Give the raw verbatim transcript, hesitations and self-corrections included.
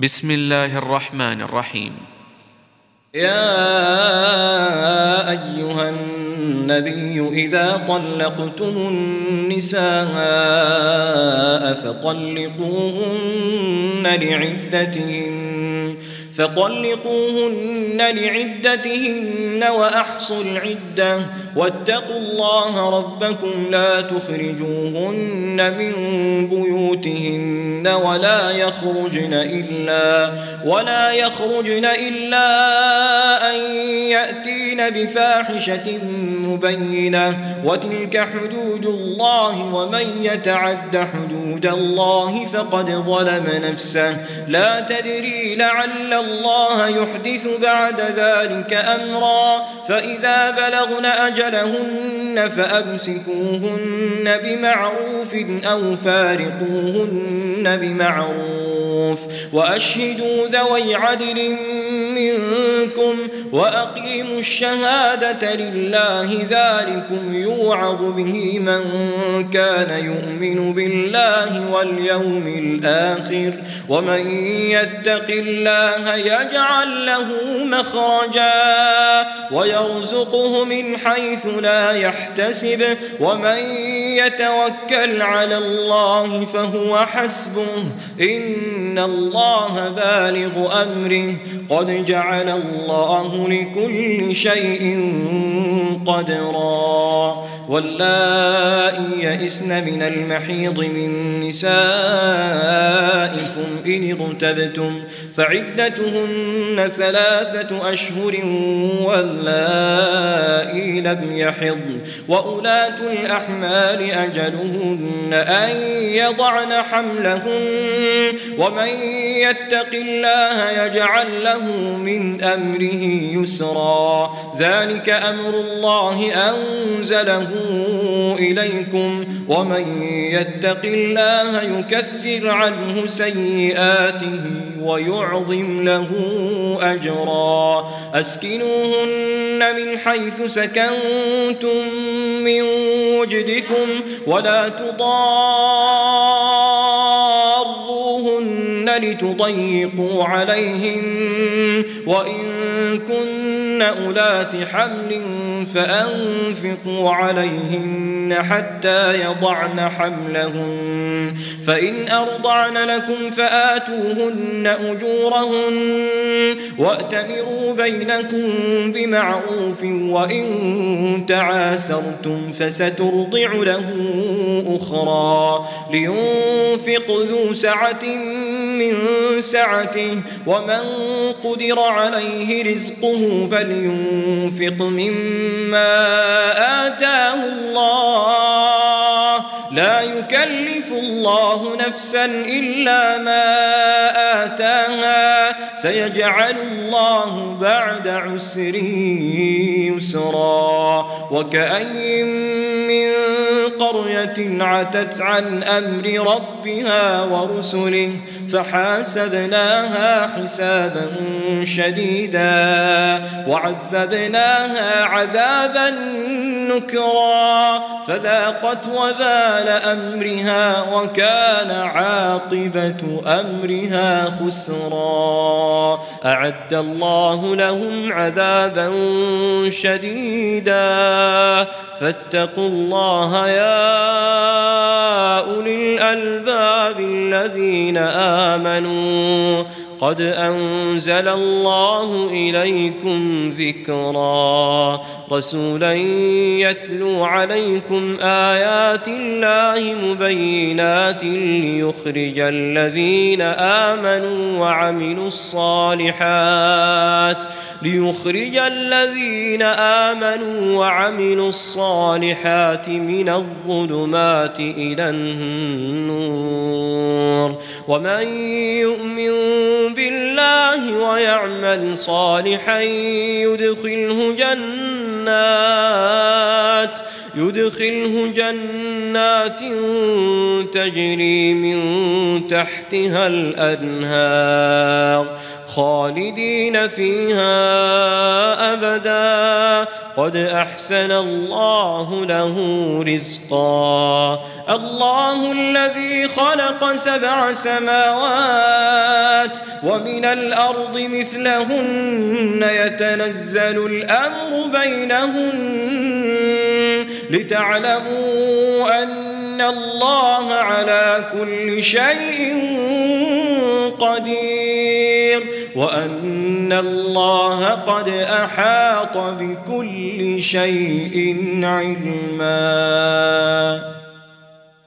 بسم الله الرحمن الرحيم. يا أيها النبي إذا طلقتم النساء فطلقوهن لعدتهن فطلقوهن لعدتهن وأحصوا العدة واتقوا الله ربكم لا تخرجوهن من بيوتهن ولا يخرجن إلا ولا يخرجن إلا أن يأتين بفاحشة مبينة وتلك حدود الله ومن يتعد حدود الله فقد ظلم نفسه لا تدري لعل الله يحدث بعد ذلك أمرا فإذا بلغن أجلهن فأمسكوهن بمعروف أو فارقوهن بمعروف وأشهدوا ذوي عدل منكم وأقيموا الشهادة لله ذلكم يوعظ به من كان يؤمن بالله واليوم الآخر ومن يتق الله يجعل له مخرجا ويرزقه من حيث لا يحتسب ومن يتوكل على الله فهو حسبه إن الله بالغ أمره قد جعل الله لكل شيء قدرا واللائي يئسن من المحيض من نسائكم إن ارتبتم فعدتهن ثلاثة أشهر واللائي لم يحضن وأولاة الأحمال أجلهن أن يضعن حملهن ومن يتق الله يجعل له من أمره يسرا ذلك أمر الله أنزله إليكم ومن يتق الله يكفر عنه سيئاته ويعظم له أجرا أسكنوهن من حيث سكنتم من وجدكم ولا تضاروهن لتضيقوا عليهن وإن كن أولات حمل فأنفقوا عليهن حتى يضعن حملهن فإن أرضعن لكم فآتوهن أجورهن وأتمروا بينكم بمعروف وإن تعاسرتم فسترضع له أخرى لينفق ذو سعة من سعته ومن قدر عليه رزقه فلينفق مما آتاه الله لا يكلف الله نفسا إلا ما آتاها سيجعل الله بعد عسر يسرا وكأين من قرية عتت عن أمر ربها ورسله فحاسبناها حسابا شديدا وعذبناها عذابا نكرا فذاقت وبال أمرها وكان عاقبة أمرها خسرا أعد الله لهم عذابا شديدا فاتقوا الله يا أولي الألباب الذين آمنوا قد أنزل الله إليكم ذكرا رسولا يتلو عليكم آيات الله مبينات ليخرج الذين آمنوا وعملوا الصالحات ليخرج الذين آمنوا وعملوا الصالحات من الظلمات إلى النور ومن يؤمن بالله ويعمل صالحا يدخله جنات يدخله جنات تجري من تحتها الأنهار خالدين فيها أبدا قد أحسن الله له رزقا. الله الذي خلق سبع سماوات ومن الأرض مثلهن يتنزل الأمر بينهن لتعلموا أن الله على كل شيء قدير وأن الله قد أحاط بكل شيء علما.